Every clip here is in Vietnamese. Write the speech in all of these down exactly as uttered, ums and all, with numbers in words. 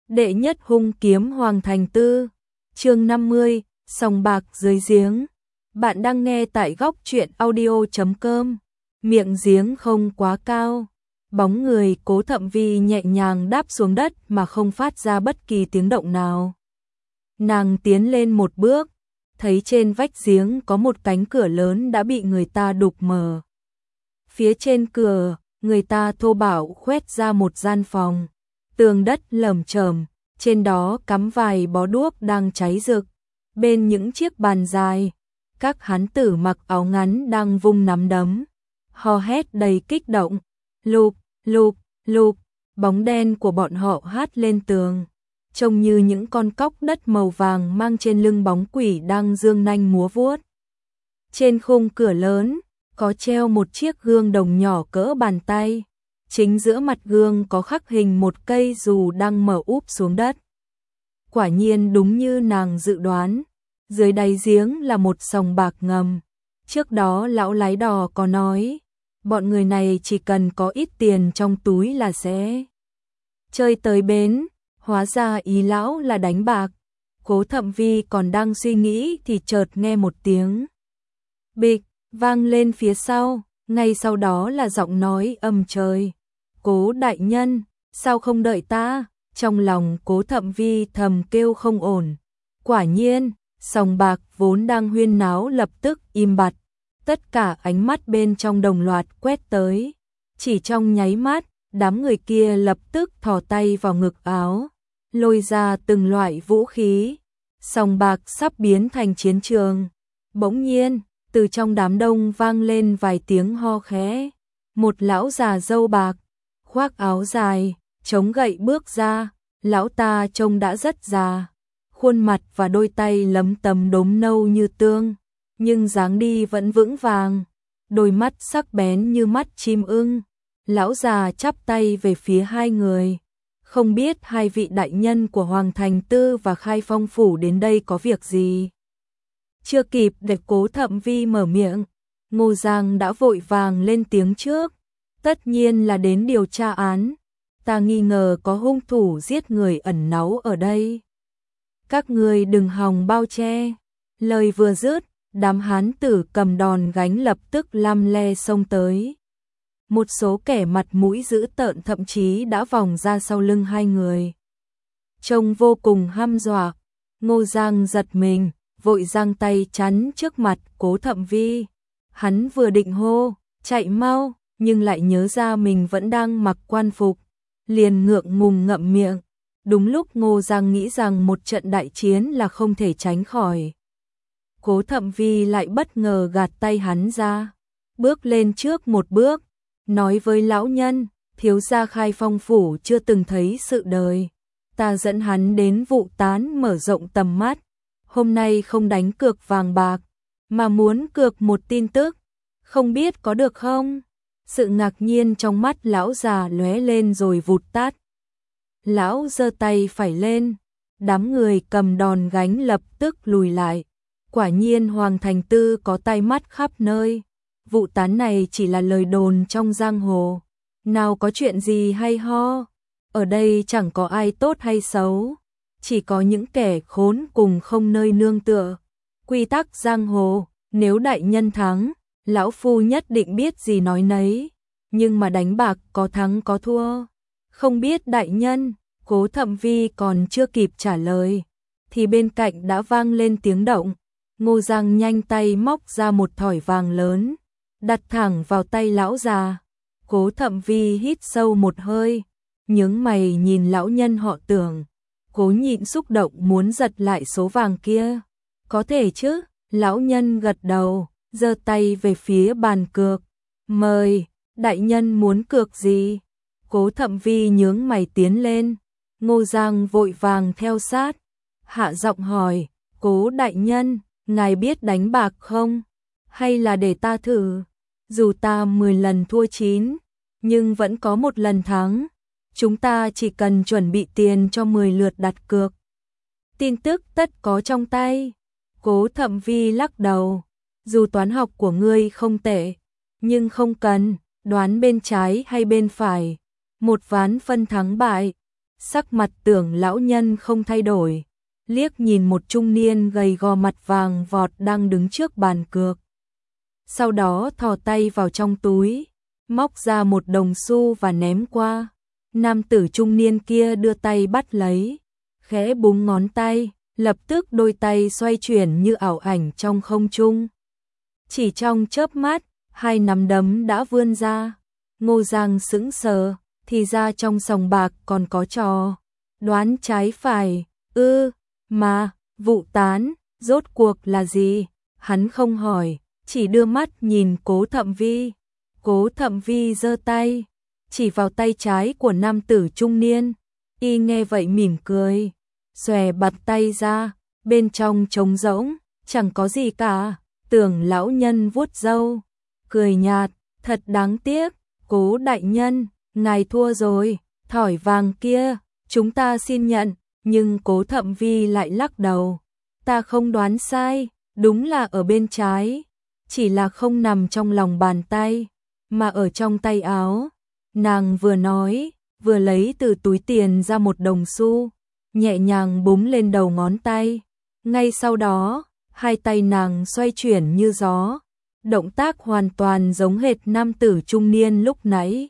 Đệ nhất hung kiếm Hoàng Thành Tư, chương năm mươi, sòng bạc dưới giếng. Bạn đang nghe tại góc truyện audio chấm com. Miệng giếng không quá cao, bóng người Cố Thậm Vi nhẹ nhàng đáp xuống đất mà không phát ra bất kỳ tiếng động nào. Nàng tiến lên một bước, thấy trên vách giếng có một cánh cửa lớn đã bị người ta đục mở. Phía trên cửa, người ta thô bạo khoét ra một gian phòng. Tường đất lởm chởm, trên đó cắm vài bó đuốc đang cháy rực. Bên những chiếc bàn dài, các hán tử mặc áo ngắn đang vung nắm đấm, hò hét đầy kích động. Lụp, lụp, lụp, bóng đen của bọn họ hát lên tường, trông như những con cóc đất màu vàng mang trên lưng bóng quỷ đang dương nanh múa vuốt. Trên khung cửa lớn, có treo một chiếc gương đồng nhỏ cỡ bàn tay. Chính giữa mặt gương có khắc hình một cây dù đang mở úp xuống đất. Quả nhiên đúng như nàng dự đoán, dưới đáy giếng là một sòng bạc ngầm. Trước đó lão lái đò có nói, bọn người này chỉ cần có ít tiền trong túi là sẽ chơi tới bến, hóa ra ý lão là đánh bạc. Cố Thậm Vi còn đang suy nghĩ thì chợt nghe một tiếng bịch vang lên phía sau, ngay sau đó là giọng nói âm trời. Cố đại nhân, sao không đợi ta? Trong lòng Cố Thậm Vi thầm kêu không ổn. Quả nhiên, sòng bạc vốn đang huyên náo lập tức im bặt. Tất cả ánh mắt bên trong đồng loạt quét tới. Chỉ trong nháy mắt, đám người kia lập tức thò tay vào ngực áo, lôi ra từng loại vũ khí. Sòng bạc sắp biến thành chiến trường. Bỗng nhiên, từ trong đám đông vang lên vài tiếng ho khẽ. Một lão già râu bạc, khoác áo dài, chống gậy bước ra. Lão ta trông đã rất già, khuôn mặt và đôi tay lấm tấm đốm nâu như tương, nhưng dáng đi vẫn vững vàng, đôi mắt sắc bén như mắt chim ưng. Lão già chắp tay về phía hai người, không biết hai vị đại nhân của Hoàng Thành Tư và Khai Phong Phủ đến đây có việc gì. Chưa kịp để Cố Thậm Vi mở miệng, Ngô Giang đã vội vàng lên tiếng trước. Tất nhiên là đến điều tra án. Ta nghi ngờ có hung thủ giết người ẩn náu ở đây. Các người đừng hòng bao che. Lời vừa dứt, đám hán tử cầm đòn gánh lập tức lăm le xông tới. Một số kẻ mặt mũi dữ tợn thậm chí đã vòng ra sau lưng hai người, trông vô cùng hăm dọa. Ngô Giang giật mình, vội giang tay chắn trước mặt Cố Thậm Vi. Hắn vừa định hô, chạy mau, nhưng lại nhớ ra mình vẫn đang mặc quan phục, liền ngượng ngùng ngậm miệng. Đúng lúc Ngô Giang nghĩ rằng một trận đại chiến là không thể tránh khỏi, Cố Thậm Vi lại bất ngờ gạt tay hắn ra, bước lên trước một bước, nói với lão nhân, thiếu gia Khai Phong Phủ chưa từng thấy sự đời. Ta dẫn hắn đến vụ tán mở rộng tầm mắt. Hôm nay không đánh cược vàng bạc, mà muốn cược một tin tức, không biết có được không? Sự ngạc nhiên trong mắt lão già lóe lên rồi vụt tắt. Lão giơ tay phải lên, đám người cầm đòn gánh lập tức lùi lại. Quả nhiên Hoàng Thành Tư có tai mắt khắp nơi. Vụ tán này chỉ là lời đồn trong giang hồ, nào có chuyện gì hay ho. Ở đây chẳng có ai tốt hay xấu, chỉ có những kẻ khốn cùng không nơi nương tựa. Quy tắc giang hồ, nếu đại nhân thắng, lão phu nhất định biết gì nói nấy, nhưng mà đánh bạc có thắng có thua. Không biết đại nhân. Cố Thậm Vi còn chưa kịp trả lời, thì bên cạnh đã vang lên tiếng động. Ngô Giang nhanh tay móc ra một thỏi vàng lớn, đặt thẳng vào tay lão già. Cố Thậm Vi hít sâu một hơi, nhướng mày nhìn lão nhân họ Tưởng, cố nhịn xúc động muốn giật lại số vàng kia. Có thể chứ? Lão nhân gật đầu, giơ tay về phía bàn cược. Mời, đại nhân muốn cược gì? Cố Thậm Vi nhướng mày tiến lên. Ngô Giang vội vàng theo sát, hạ giọng hỏi, Cố đại nhân, ngài biết đánh bạc không? Hay là để ta thử? Dù ta mười lần thua chín, nhưng vẫn có một lần thắng. Chúng ta chỉ cần chuẩn bị tiền cho mười lượt đặt cược. Tin tức tất có trong tay. Cố Thậm Vi lắc đầu, dù toán học của ngươi không tệ, nhưng không cần đoán bên trái hay bên phải. Một ván phân thắng bại, Sắc mặt Tưởng lão nhân không thay đổi, liếc nhìn một trung niên gầy gò mặt vàng vọt đang đứng trước bàn cược. Sau đó thò tay vào trong túi, móc ra một đồng xu và ném qua. Nam tử trung niên kia đưa tay bắt lấy, khẽ búng ngón tay, lập tức đôi tay xoay chuyển như ảo ảnh trong không trung. Chỉ trong chớp mắt, hai nắm đấm đã vươn ra. Ngô Giang sững sờ, thì ra trong sòng bạc còn có trò đoán trái phải. Ư, mà, vụ tán, rốt cuộc là gì? Hắn không hỏi, chỉ đưa mắt nhìn Cố Thậm Vi. Cố Thậm Vi giơ tay, chỉ vào tay trái của nam tử trung niên. Y nghe vậy mỉm cười, xòe bạt tay ra, bên trong trống rỗng, chẳng có gì cả. Tưởng lão nhân vuốt râu, cười nhạt, thật đáng tiếc, Cố đại nhân, ngài thua rồi, thỏi vàng kia, chúng ta xin nhận. Nhưng Cố Thậm Vi lại lắc đầu, ta không đoán sai, đúng là ở bên trái, chỉ là không nằm trong lòng bàn tay, mà ở trong tay áo. Nàng vừa nói, vừa lấy từ túi tiền ra một đồng xu, nhẹ nhàng búng lên đầu ngón tay. Ngay sau đó, hai tay nàng xoay chuyển như gió, động tác hoàn toàn giống hệt nam tử trung niên lúc nãy,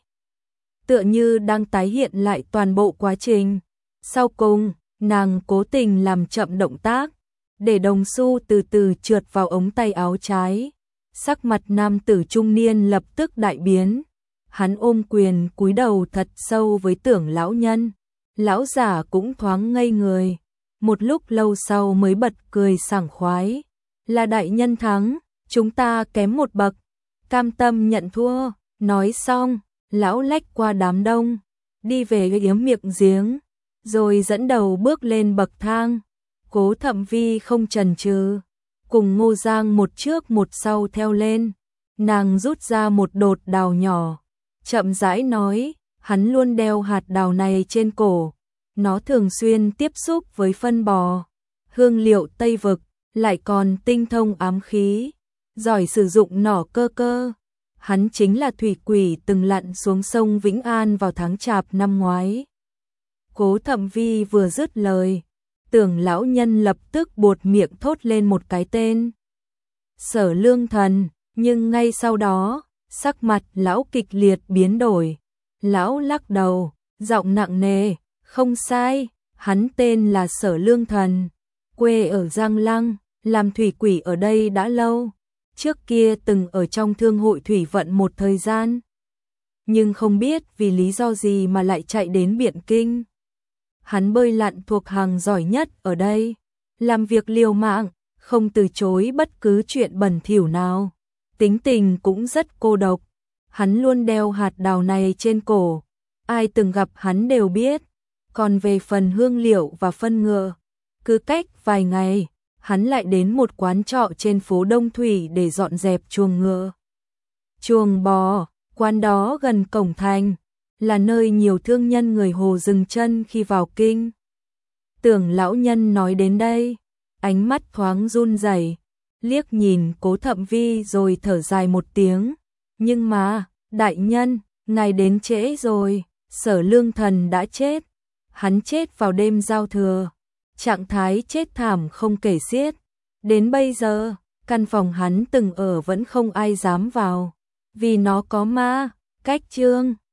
tựa như đang tái hiện lại toàn bộ quá trình. Sau cùng, nàng cố tình làm chậm động tác, để đồng xu từ từ trượt vào ống tay áo trái. Sắc mặt nam tử trung niên lập tức đại biến, hắn ôm quyền cúi đầu thật sâu với Tưởng lão nhân. Lão giả cũng thoáng ngây người, một lúc lâu sau mới bật cười sảng khoái, là đại nhân thắng, chúng ta kém một bậc, cam tâm nhận thua. Nói xong, lão lách qua đám đông, đi về yếm miệng giếng, rồi dẫn đầu bước lên bậc thang. Cố Thậm Vi không chần chừ, cùng Ngô Giang một trước một sau theo lên. Nàng rút ra một đột đào nhỏ, chậm rãi nói, hắn luôn đeo hạt đào này trên cổ, nó thường xuyên tiếp xúc với phân bò, hương liệu Tây Vực, lại còn tinh thông ám khí, giỏi sử dụng nỏ cơ cơ. Hắn chính là thủy quỷ từng lặn xuống sông Vĩnh An vào tháng Chạp năm ngoái. Cố Thậm Vi vừa dứt lời, Tưởng lão nhân lập tức buột miệng thốt lên một cái tên, Sở Lương Thần. Nhưng ngay sau đó, sắc mặt lão kịch liệt biến đổi. Lão lắc đầu, giọng nặng nề, không sai, hắn tên là Sở Lương Thần, quê ở Giang Lăng, làm thủy quỷ ở đây đã lâu. Trước kia từng ở trong thương hội thủy vận một thời gian, nhưng không biết vì lý do gì mà lại chạy đến Biện Kinh. Hắn bơi lặn thuộc hàng giỏi nhất ở đây, làm việc liều mạng, không từ chối bất cứ chuyện bẩn thỉu nào. Tính tình cũng rất cô độc, hắn luôn đeo hạt đào này trên cổ, ai từng gặp hắn đều biết. Còn về phần hương liệu và phân ngựa, cứ cách vài ngày, hắn lại đến một quán trọ trên phố Đông Thủy để dọn dẹp chuồng ngựa, chuồng bò. Quán đó gần cổng thành, là nơi nhiều thương nhân người Hồ dừng chân khi vào kinh. Tưởng lão nhân nói đến đây, ánh mắt thoáng run rẩy, liếc nhìn Cố Thậm Vi rồi thở dài một tiếng. Nhưng mà, đại nhân, ngài đến trễ rồi, Sở Lương Thần đã chết. Hắn chết vào đêm giao thừa, trạng thái chết thảm không kể xiết. Đến bây giờ, căn phòng hắn từng ở vẫn không ai dám vào, vì nó có ma. Cách chương